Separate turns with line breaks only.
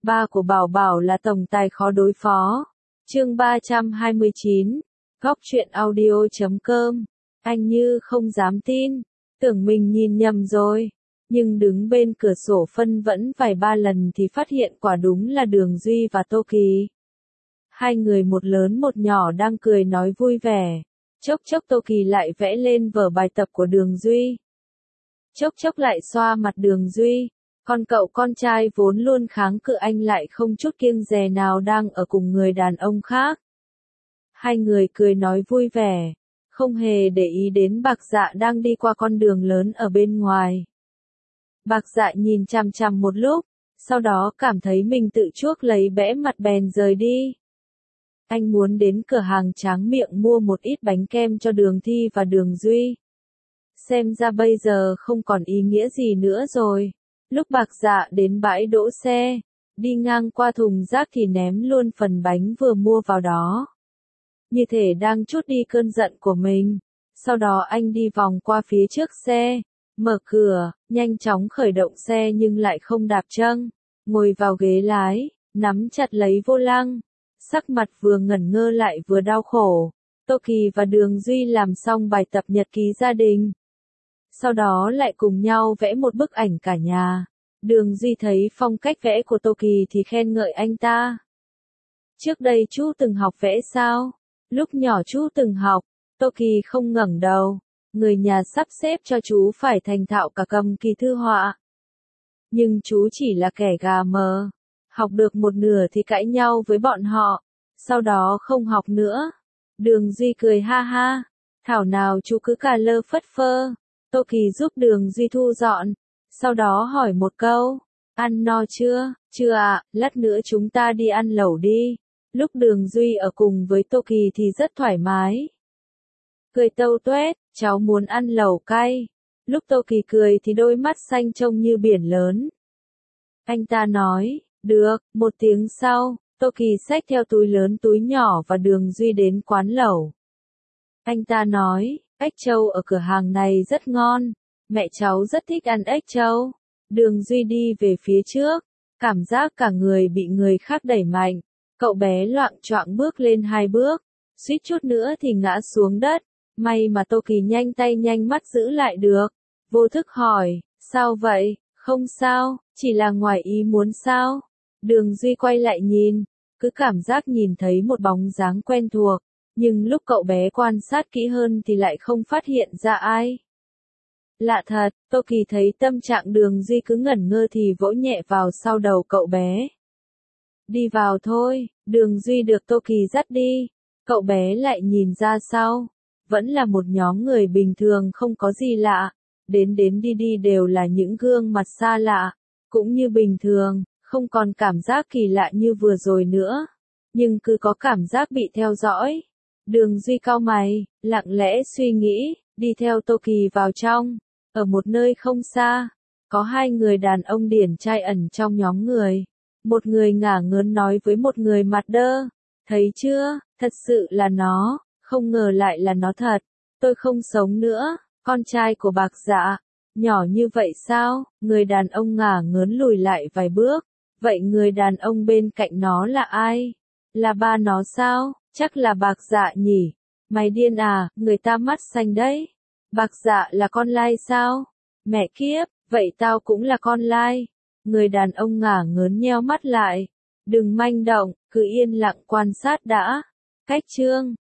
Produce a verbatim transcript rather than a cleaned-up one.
Ba của Bảo Bảo là tổng tài khó đối phó. Chương ba trăm hai mươi chín, góc truyện audio chấm com. Anh như không dám tin, tưởng mình nhìn nhầm rồi, nhưng đứng bên cửa sổ phân vẫn vài ba lần thì phát hiện quả đúng là Đường Duy và Tô Kỳ. Hai người một lớn một nhỏ đang cười nói vui vẻ. Chốc chốc Tô Kỳ lại vẽ lên vở bài tập của Đường Duy. Chốc chốc lại xoa mặt Đường Duy. Con cậu con trai vốn luôn kháng cự anh lại không chút kiêng dè nào đang ở cùng người đàn ông khác. Hai người cười nói vui vẻ, không hề để ý đến Bạc Dạ đang đi qua con đường lớn ở bên ngoài. Bạc Dạ nhìn chằm chằm một lúc, sau đó cảm thấy mình tự chuốc lấy bẽ mặt bèn rời đi. Anh muốn đến cửa hàng tráng miệng mua một ít bánh kem cho Đường Thi và Đường Duy. Xem ra bây giờ không còn ý nghĩa gì nữa rồi. Lúc Bạc Dạ đến bãi đỗ xe, đi ngang qua thùng rác thì ném luôn phần bánh vừa mua vào đó. Như thể đang trút đi cơn giận của mình. Sau đó anh đi vòng qua phía trước xe, mở cửa, nhanh chóng khởi động xe nhưng lại không đạp chân, ngồi vào ghế lái, nắm chặt lấy vô lăng. Sắc mặt vừa ngẩn ngơ lại vừa đau khổ. Tô Kỳ và Đường Duy làm xong bài tập nhật ký gia đình. Sau đó lại cùng nhau vẽ một bức ảnh cả nhà. Đường Duy thấy phong cách vẽ của Tô Kỳ thì khen ngợi anh ta. Trước đây chú từng học vẽ sao? Lúc nhỏ chú từng học. Tô Kỳ không ngẩng đầu. Người nhà sắp xếp cho chú phải thành thạo cả cầm kỳ thư họa. Nhưng chú chỉ là kẻ gà mờ. Học được một nửa thì cãi nhau với bọn họ. Sau đó không học nữa. Đường Duy cười ha ha. Thảo nào chú cứ cà lơ phất phơ. Tô Kỳ giúp Đường Duy thu dọn. Sau đó hỏi một câu. Ăn no chưa? Chưa ạ, lát nữa chúng ta đi ăn lẩu đi. Lúc Đường Duy ở cùng với Tô Kỳ thì rất thoải mái. Cười tâu tuét, cháu muốn ăn lẩu cay. Lúc Tô Kỳ cười thì đôi mắt xanh trông như biển lớn. Anh ta nói, được, một tiếng sau, Tô Kỳ xách theo túi lớn túi nhỏ và Đường Duy đến quán lẩu. Anh ta nói, ếch trâu ở cửa hàng này rất ngon, mẹ cháu rất thích ăn ếch trâu. Đường Duy đi về phía trước, cảm giác cả người bị người khác đẩy mạnh. Cậu bé loạng choạng bước lên hai bước, suýt chút nữa thì ngã xuống đất. May mà Tô Kỳ nhanh tay nhanh mắt giữ lại được. Vô thức hỏi, sao vậy? Không sao, chỉ là ngoài ý muốn sao? Đường Duy quay lại nhìn, cứ cảm giác nhìn thấy một bóng dáng quen thuộc, nhưng lúc cậu bé quan sát kỹ hơn thì lại không phát hiện ra ai. Lạ thật, Tô Kỳ thấy tâm trạng Đường Duy cứ ngẩn ngơ thì vỗ nhẹ vào sau đầu cậu bé. Đi vào thôi, Đường Duy được Tô Kỳ dắt đi, cậu bé lại nhìn ra sau. Vẫn là một nhóm người bình thường không có gì lạ, đến đến đi đi đều là những gương mặt xa lạ, cũng như bình thường, không còn cảm giác kỳ lạ như vừa rồi nữa, nhưng cứ có cảm giác bị theo dõi. Đường Duy cau mày, lặng lẽ suy nghĩ, đi theo Tô Kỳ vào trong, ở một nơi không xa, có hai người đàn ông điển trai ẩn trong nhóm người. Một người ngả ngớn nói với một người mặt đơ, thấy chưa, thật sự là nó. Không ngờ lại là nó thật, tôi không sống nữa, con trai của Bạc Dạ, nhỏ như vậy sao? Người đàn ông ngả ngớn lùi lại vài bước, vậy người đàn ông bên cạnh nó là ai? Là ba nó sao? Chắc là Bạc Dạ nhỉ? Mày điên à, người ta mắt xanh đấy. Bạc Dạ là con lai sao? Mẹ kiếp, vậy tao cũng là con lai. Người đàn ông ngả ngớn nheo mắt lại, đừng manh động, cứ yên lặng quan sát đã. Cách chương